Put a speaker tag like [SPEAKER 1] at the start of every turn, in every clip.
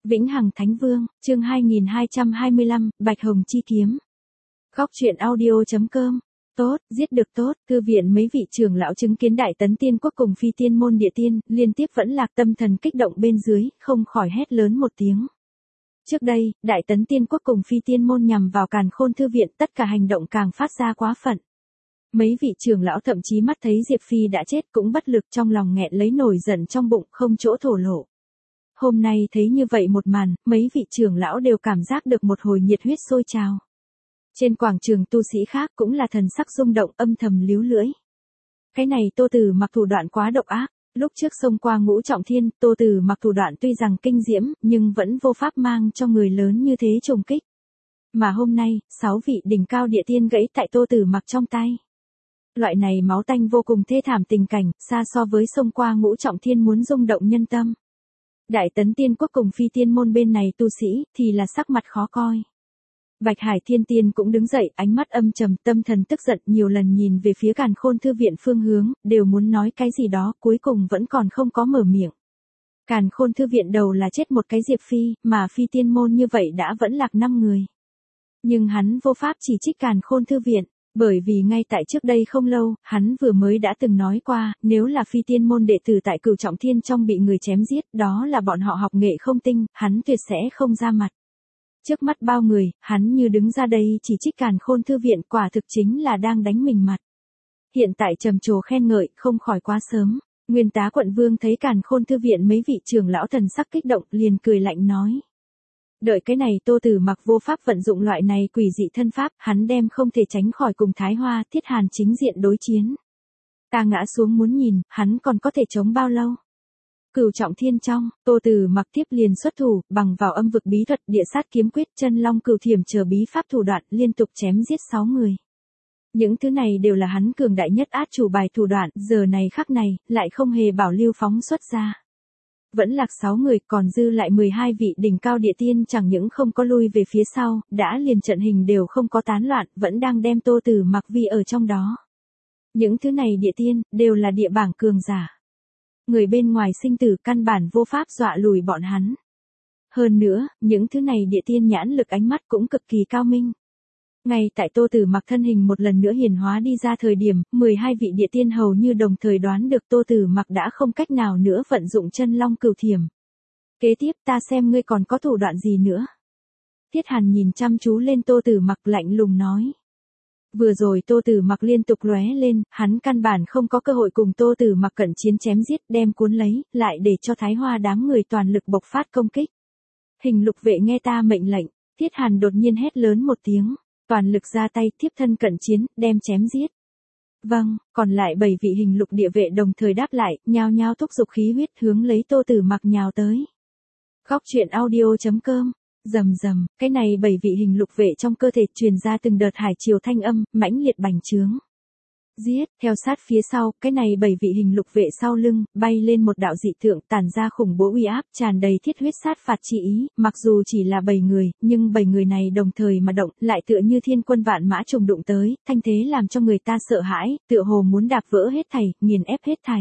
[SPEAKER 1] Vĩnh Hằng Thánh Vương, chương 2225, Bạch Hồng Chi Kiếm. Góc truyện audio.com. Tốt, giết được tốt, thư viện mấy vị trưởng lão chứng kiến Đại Tấn Tiên Quốc cùng Phi Tiên Môn Địa Tiên, liên tiếp vẫn lạc, tâm thần kích động bên dưới, không khỏi hét lớn một tiếng. Trước đây, Đại Tấn Tiên Quốc cùng Phi Tiên Môn nhằm vào Càn Khôn thư viện, tất cả hành động càng phát ra quá phận. Mấy vị trưởng lão thậm chí mắt thấy Diệp Phi đã chết cũng bất lực, trong lòng nghẹn lấy nổi giận trong bụng, không chỗ thổ lộ. Hôm nay thấy như vậy một màn, mấy vị trưởng lão đều cảm giác được một hồi nhiệt huyết sôi trào. Trên quảng trường tu sĩ khác cũng là thần sắc rung động, âm thầm líu lưỡi. Cái này Tô Tử Mặc thủ đoạn quá độc ác, lúc trước xông qua Ngũ Trọng Thiên, Tô Tử Mặc thủ đoạn tuy rằng kinh diễm, nhưng vẫn vô pháp mang cho người lớn như thế trùng kích. Mà hôm nay, 6 vị đỉnh cao địa tiên gãy tại Tô Tử Mặc trong tay. Loại này máu tanh vô cùng thê thảm tình cảnh, xa so với xông qua Ngũ Trọng Thiên muốn rung động nhân tâm. Đại Tấn Tiên Quốc cùng Phi Tiên Môn bên này tu sĩ, thì là sắc mặt khó coi. Bạch Hải Thiên Tiên cũng đứng dậy, ánh mắt âm trầm, tâm thần tức giận, nhiều lần nhìn về phía Càn Khôn thư viện phương hướng, đều muốn nói cái gì đó, cuối cùng vẫn còn không có mở miệng. Càn Khôn thư viện đầu là chết một cái Diệp Phi, mà Phi Tiên Môn như vậy đã vẫn lạc 5 người. Nhưng hắn vô pháp chỉ trích Càn Khôn thư viện. Bởi vì ngay tại trước đây không lâu, hắn vừa mới đã từng nói qua, nếu là Phi Tiên Môn đệ tử tại Cửu Trọng Thiên trong bị người chém giết, đó là bọn họ học nghệ không tinh, hắn tuyệt sẽ không ra mặt. Trước mắt bao người, hắn như đứng ra đây chỉ trích Càn Khôn thư viện, quả thực chính là đang đánh mình mặt. Hiện tại trầm trồ khen ngợi, không khỏi quá sớm. Nguyên Tá Quận Vương thấy Càn Khôn thư viện mấy vị trưởng lão thần sắc kích động, liền cười lạnh nói. Đợi cái này Tô Tử Mặc vô pháp vận dụng loại này quỷ dị thân pháp, hắn đem không thể tránh khỏi cùng Thái Hoa, Thiết Hàn chính diện đối chiến. Ta ngã xuống muốn nhìn, hắn còn có thể chống bao lâu? Cửu Trọng Thiên trong, Tô Tử Mặc tiếp liền xuất thủ, bằng vào âm vực bí thuật, địa sát kiếm quyết, chân long cửu thiểm chờ bí pháp thủ đoạn, liên tục chém giết 6 người. Những thứ này đều là hắn cường đại nhất át chủ bài thủ đoạn, giờ này khắc này, lại không hề bảo lưu phóng xuất ra. Vẫn lạc 6 người, còn dư lại 12 vị đỉnh cao địa tiên chẳng những không có lui về phía sau, đã liền trận hình đều không có tán loạn, vẫn đang đem Tô Tử Mặc vi ở trong đó. Những thứ này địa tiên, đều là địa bảng cường giả. Người bên ngoài sinh tử căn bản vô pháp dọa lùi bọn hắn. Hơn nữa, những thứ này địa tiên nhãn lực ánh mắt cũng cực kỳ cao minh. Ngay tại Tô Tử Mặc thân hình một lần nữa hiển hóa đi ra thời điểm, 12 vị địa tiên hầu như đồng thời đoán được Tô Tử Mặc đã không cách nào nữa vận dụng chân long cửu thiểm. Kế tiếp ta xem ngươi còn có thủ đoạn gì nữa. Thiết Hàn nhìn chăm chú lên Tô Tử Mặc lạnh lùng nói. Vừa rồi Tô Tử Mặc liên tục lóe lên, hắn căn bản không có cơ hội cùng Tô Tử Mặc cận chiến chém giết, đem cuốn lấy, lại để cho Thái Hoa đám người toàn lực bộc phát công kích. Hình lục vệ nghe ta mệnh lệnh, Thiết Hàn đột nhiên hét lớn một tiếng. Toàn lực ra tay, tiếp thân cận chiến, đem chém giết. Vâng, còn lại 7 vị hình lục địa vệ đồng thời đáp lại, nhao nhao thúc giục khí huyết hướng lấy Tô Tử Mặc nhào tới. Góc truyện audio.com. Rầm rầm, cái này 7 vị hình lục vệ trong cơ thể truyền ra từng đợt hải triều thanh âm, mãnh liệt bành trướng. Giết, theo sát phía sau, cái này 7 vị hình lục vệ sau lưng, bay lên một đạo dị tượng, tản ra khủng bố uy áp, tràn đầy thiết huyết sát phạt chi ý, mặc dù chỉ là 7 người, nhưng 7 người này đồng thời mà động, lại tựa như thiên quân vạn mã trùng đụng tới, thanh thế làm cho người ta sợ hãi, tựa hồ muốn đạp vỡ hết thảy, nghiền ép hết thảy.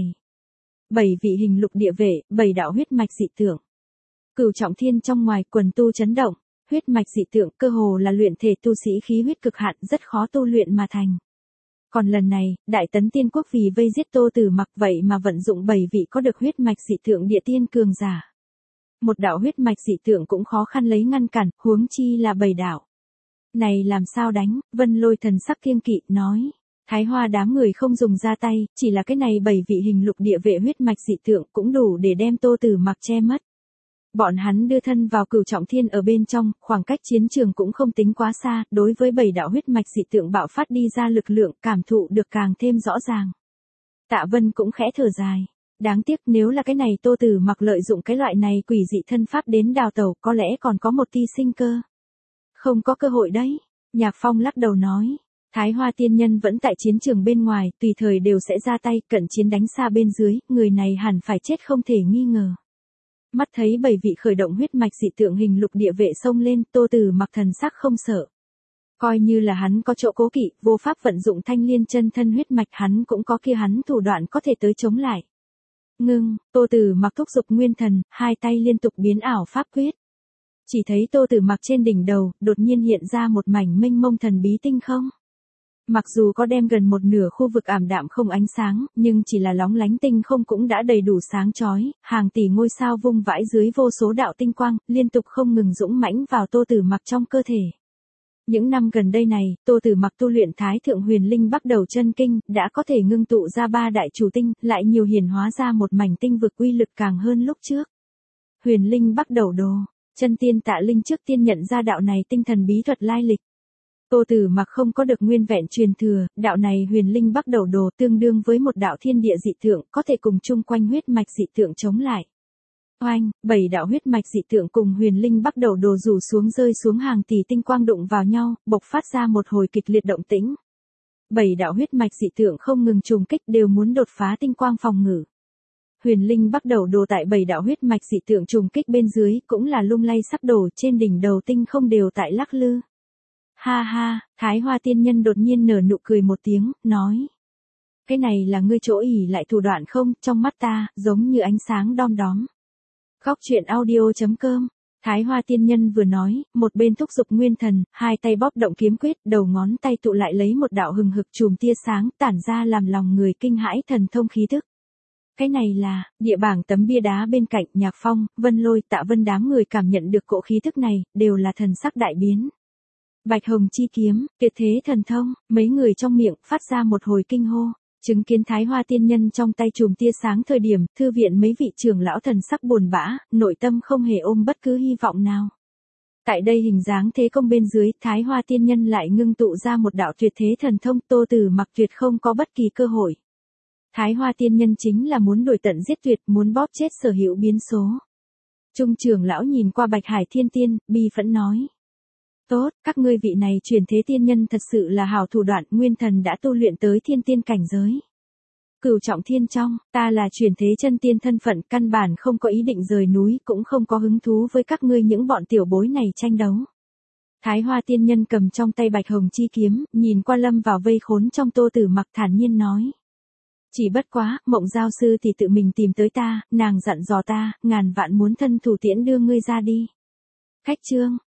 [SPEAKER 1] 7 vị hình lục địa vệ, 7 đạo huyết mạch dị tượng. Cửu Trọng Thiên trong ngoài, quần tu chấn động, huyết mạch dị tượng cơ hồ là luyện thể tu sĩ khí huyết cực hạn, rất khó tu luyện mà thành. Còn lần này, Đại Tấn Tiên Quốc vì vây giết Tô Tử Mặc vậy mà vận dụng 7 vị có được huyết mạch dị tượng địa tiên cường giả. Một đạo huyết mạch dị tượng cũng khó khăn lấy ngăn cản, huống chi là 7 đạo. Này làm sao đánh, Vân Lôi thần sắc kiêng kỵ, nói. Thái Hoa đám người không dùng ra tay, chỉ là cái này 7 vị hình lục địa vệ huyết mạch dị tượng cũng đủ để đem Tô Tử Mặc che mất. Bọn hắn đưa thân vào Cửu Trọng Thiên ở bên trong, khoảng cách chiến trường cũng không tính quá xa, đối với 7 đạo huyết mạch dị tượng bạo phát đi ra lực lượng, cảm thụ được càng thêm rõ ràng. Tạ Vân cũng khẽ thở dài. Đáng tiếc nếu là cái này Tô Tử Mặc lợi dụng cái loại này quỷ dị thân pháp đến đào tẩu, có lẽ còn có một tia sinh cơ. Không có cơ hội đấy. Nhạc Phong lắc đầu nói. Thái Hoa tiên nhân vẫn tại chiến trường bên ngoài, tùy thời đều sẽ ra tay, cận chiến đánh xa bên dưới, người này hẳn phải chết không thể nghi ngờ. Mắt thấy 7 vị khởi động huyết mạch dị tượng hình lục địa vệ xông lên, Tô Tử Mặc thần sắc không sợ. Coi như là hắn có chỗ cố kỵ, vô pháp vận dụng thanh liên chân thân huyết mạch, hắn cũng có kia hắn thủ đoạn có thể tới chống lại. Ngưng, Tô Tử Mặc thúc giục nguyên thần, hai tay liên tục biến ảo pháp quyết. Chỉ thấy Tô Tử Mặc trên đỉnh đầu, đột nhiên hiện ra một mảnh mênh mông thần bí tinh không. Mặc dù có đem gần một nửa khu vực ảm đạm không ánh sáng, nhưng chỉ là lóng lánh tinh không cũng đã đầy đủ sáng chói, hàng tỷ ngôi sao vung vãi dưới vô số đạo tinh quang, liên tục không ngừng dũng mãnh vào Tô Tử Mặc trong cơ thể. Những năm gần đây này, Tô Tử Mặc tu luyện Thái Thượng Huyền Linh Bắc Đầu Chân Kinh, đã có thể ngưng tụ ra 3 đại chủ tinh, lại nhiều hiển hóa ra một mảnh tinh vực uy lực càng hơn lúc trước. Huyền Linh Bắc Đầu Đồ, Chân Tiên Tạ Linh trước tiên nhận ra đạo này tinh thần bí thuật lai lịch. Tô Tử Mặc không có được nguyên vẹn truyền thừa, đạo này Huyền Linh Bắc Đầu Đồ tương đương với một đạo thiên địa dị tượng, có thể cùng chung quanh huyết mạch dị tượng chống lại. Oanh, 7 đạo huyết mạch dị tượng cùng Huyền Linh Bắc Đầu Đồ rủ xuống rơi xuống hàng tỷ tinh quang đụng vào nhau, bộc phát ra một hồi kịch liệt động tĩnh. 7 đạo huyết mạch dị tượng không ngừng trùng kích đều muốn đột phá tinh quang phòng ngự. Huyền Linh Bắc Đầu Đồ tại 7 đạo huyết mạch dị tượng trùng kích bên dưới, cũng là lung lay sắp đổ, trên đỉnh đầu tinh không đều tại lắc lư. Ha ha, Thái Hoa Tiên Nhân đột nhiên nở nụ cười một tiếng, nói. Cái này là ngươi chỗ ỷ lại thủ đoạn không, trong mắt ta, giống như ánh sáng đom đóm. Góc truyện audio.com. Thái Hoa Tiên Nhân vừa nói, một bên thúc giục nguyên thần, hai tay bóp động kiếm quyết, đầu ngón tay tụ lại lấy một đạo hừng hực chùm tia sáng, tản ra làm lòng người kinh hãi thần thông khí tức. Cái này là, địa bảng tấm bia đá bên cạnh, Nhạc Phong, Vân Lôi, Tạ Vân đám người cảm nhận được cỗ khí tức này, đều là thần sắc đại biến. Bạch Hồng Chi Kiếm, tuyệt thế thần thông, mấy người trong miệng phát ra một hồi kinh hô. Chứng kiến Thái Hoa Tiên Nhân trong tay chùm tia sáng thời điểm, thư viện mấy vị trưởng lão thần sắc buồn bã, nội tâm không hề ôm bất cứ hy vọng nào. Tại đây hình dáng thế công bên dưới, Thái Hoa Tiên Nhân lại ngưng tụ ra một đạo tuyệt thế thần thông, Tô Tử Mặc tuyệt không có bất kỳ cơ hội. Thái Hoa Tiên Nhân chính là muốn đuổi tận giết tuyệt, muốn bóp chết sở hữu biến số. Trung trưởng lão nhìn qua Bạch Hải Thiên Tiên, bi phẫn nói. Tốt, các ngươi vị này truyền thế tiên nhân thật sự là hảo thủ đoạn, nguyên thần đã tu luyện tới thiên tiên cảnh giới. Cửu trọng thiên trong, ta là truyền thế chân tiên thân phận, căn bản không có ý định rời núi, cũng không có hứng thú với các ngươi những bọn tiểu bối này tranh đấu. Thái Hoa Tiên Nhân cầm trong tay Bạch Hồng Chi Kiếm, nhìn qua lâm vào vây khốn trong Tô Tử Mặc thản nhiên nói. Chỉ bất quá, Mộng Giao Sư thì tự mình tìm tới ta, nàng dặn dò ta, ngàn vạn muốn thân thủ tiễn đưa ngươi ra đi. Khách chương.